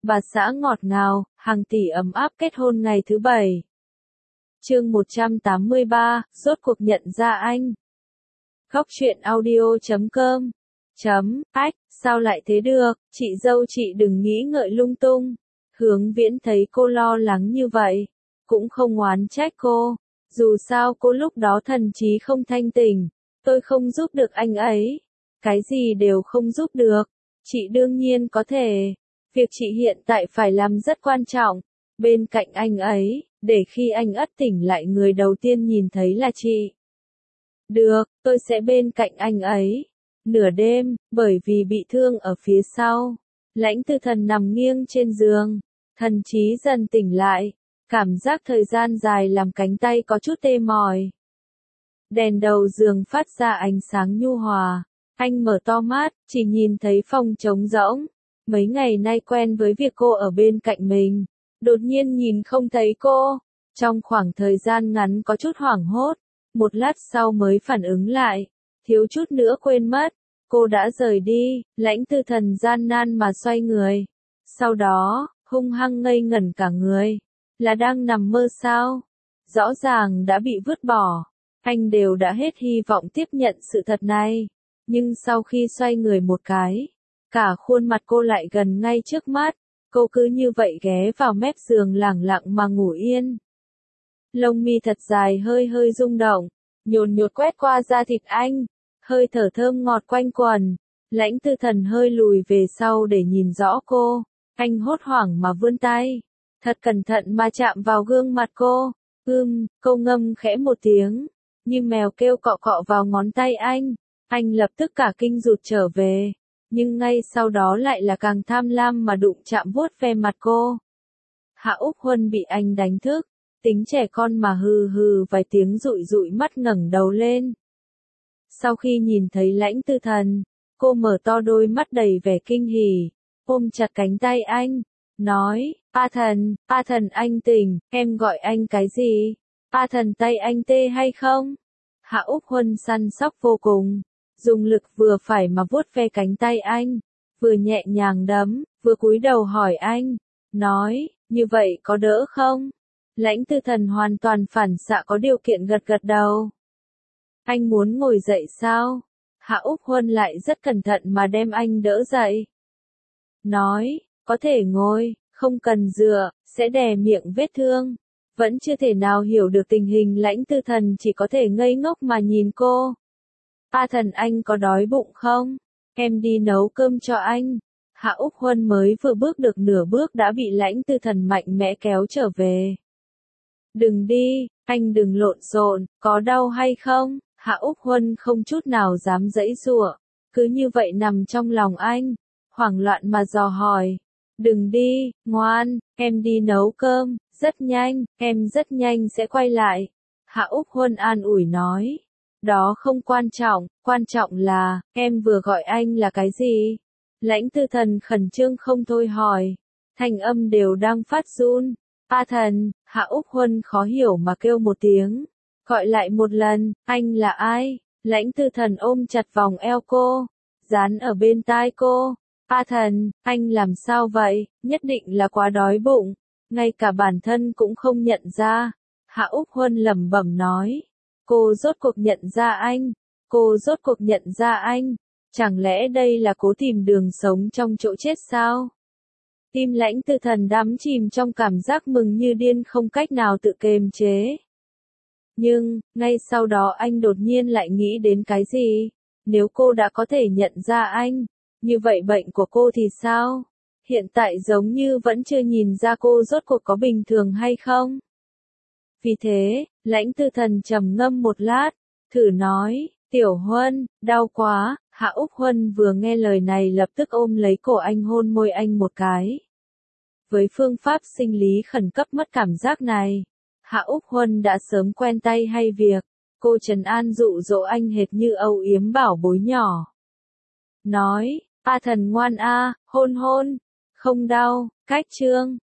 bà xã ngọt ngào, hàng tỷ ấm áp kết hôn ngày thứ 7. Chương 183, rốt cuộc nhận ra anh. Góc truyện audio.com. Ách, sao lại thế được, chị dâu chị đừng nghĩ ngợi lung tung. Hướng Viễn thấy cô lo lắng như vậy, cũng không oán trách cô. Dù sao cô lúc đó thần trí không thanh tỉnh, tôi không giúp được anh ấy. Cái gì đều không giúp được, chị đương nhiên có thể. Việc chị hiện tại phải làm rất quan trọng, bên cạnh anh ấy, để khi anh ất tỉnh lại người đầu tiên nhìn thấy là chị. Được, tôi sẽ bên cạnh anh ấy. Nửa đêm, bởi vì bị thương ở phía sau, Lãnh Tư Thần nằm nghiêng trên giường, thần trí dần tỉnh lại, cảm giác thời gian dài làm cánh tay có chút tê mỏi. Đèn đầu giường phát ra ánh sáng nhu hòa, anh mở to mắt, chỉ nhìn thấy phòng trống rỗng. Mấy ngày nay quen với việc cô ở bên cạnh mình, đột nhiên nhìn không thấy cô. Trong khoảng thời gian ngắn có chút hoảng hốt, một lát sau mới phản ứng lại, thiếu chút nữa quên mất. Cô đã rời đi, Lãnh Tư Thần gian nan mà xoay người. Sau đó, hung hăng ngây ngẩn cả người. Là đang nằm mơ sao? Rõ ràng đã bị vứt bỏ. Anh đều đã hết hy vọng tiếp nhận sự thật này. Nhưng sau khi xoay người một cái, cả khuôn mặt cô lại gần ngay trước mắt. Cô cứ như vậy ghé vào mép giường lẳng lặng mà ngủ yên. Lông mi thật dài hơi hơi rung động, nhồn nhột quét qua da thịt anh. Hơi thở thơm ngọt quanh quần. Lãnh Tư Thần hơi lùi về sau để nhìn rõ cô. Anh hốt hoảng mà vươn tay, thật cẩn thận mà chạm vào gương mặt cô. Cô ngâm khẽ một tiếng, như mèo kêu cọ cọ vào ngón tay anh. Anh lập tức cả kinh rụt trở về, nhưng ngay sau đó lại là càng tham lam mà đụng chạm vuốt ve mặt cô. Hạ Úc Huân bị anh đánh thức, tính trẻ con mà hừ hừ vài tiếng dụi dụi mắt ngẩng đầu lên. Sau khi nhìn thấy Lãnh Tư Thần, cô mở to đôi mắt đầy vẻ kinh hỉ, ôm chặt cánh tay anh, nói, A Thần anh tỉnh, em gọi anh cái gì? A Thần tay anh tê hay không? Hạ Úc Huân săn sóc vô cùng, dùng lực vừa phải mà vuốt ve cánh tay anh, vừa nhẹ nhàng đấm, vừa cúi đầu hỏi anh, nói, như vậy có đỡ không? Lãnh Tư Thần hoàn toàn phản xạ có điều kiện gật gật đầu. Anh muốn ngồi dậy sao? Hạ Úc Huân lại rất cẩn thận mà đem anh đỡ dậy. Nói, có thể ngồi, không cần dựa, sẽ đè miệng vết thương. Vẫn chưa thể nào hiểu được tình hình Lãnh Tư Thần chỉ có thể ngây ngốc mà nhìn cô. A Thần anh có đói bụng không? Em đi nấu cơm cho anh. Hạ Úc Huân mới vừa bước được nửa bước đã bị Lãnh Tư Thần mạnh mẽ kéo trở về. Đừng đi, anh đừng lộn xộn, có đau hay không? Hạ Úc Huân không chút nào dám giãy giụa, cứ như vậy nằm trong lòng anh, hoảng loạn mà dò hỏi. Đừng đi, ngoan, em đi nấu cơm, em rất nhanh sẽ quay lại. Hạ Úc Huân an ủi nói. Đó không quan trọng là, em vừa gọi anh là cái gì? Lãnh Tư Thần khẩn trương không thôi hỏi, thanh âm đều đang phát run. A Thần, Hạ Úc Huân khó hiểu mà kêu một tiếng. Gọi lại một lần, anh là ai? Lãnh Tư Thần ôm chặt vòng eo cô, dán ở bên tai cô. A Thần, anh làm sao vậy? Nhất định là quá đói bụng, ngay cả bản thân cũng không nhận ra. Hạ Úc Huân lẩm bẩm nói. Cô rốt cuộc nhận ra anh. Chẳng lẽ đây là cố tìm đường sống trong chỗ chết sao? Tim Lãnh Tư Thần đắm chìm trong cảm giác mừng như điên không cách nào tự kiềm chế. Nhưng, ngay sau đó anh đột nhiên lại nghĩ đến cái gì? Nếu cô đã có thể nhận ra anh, như vậy bệnh của cô thì sao? Hiện tại giống như vẫn chưa nhìn ra cô rốt cuộc có bình thường hay không? Vì thế, Lãnh Tư Thần trầm ngâm một lát, thử nói, Tiểu Huân, đau quá. Hạ Úc Huân vừa nghe lời này lập tức ôm lấy cổ anh hôn môi anh một cái. Với phương pháp sinh lý khẩn cấp mất cảm giác này, Hạ Úc Huân đã sớm quen tay hay việc, cô trấn an dụ dỗ anh hệt như âu yếm bảo bối nhỏ. Nói, A Thần ngoan a, hôn, không đau, cách chương.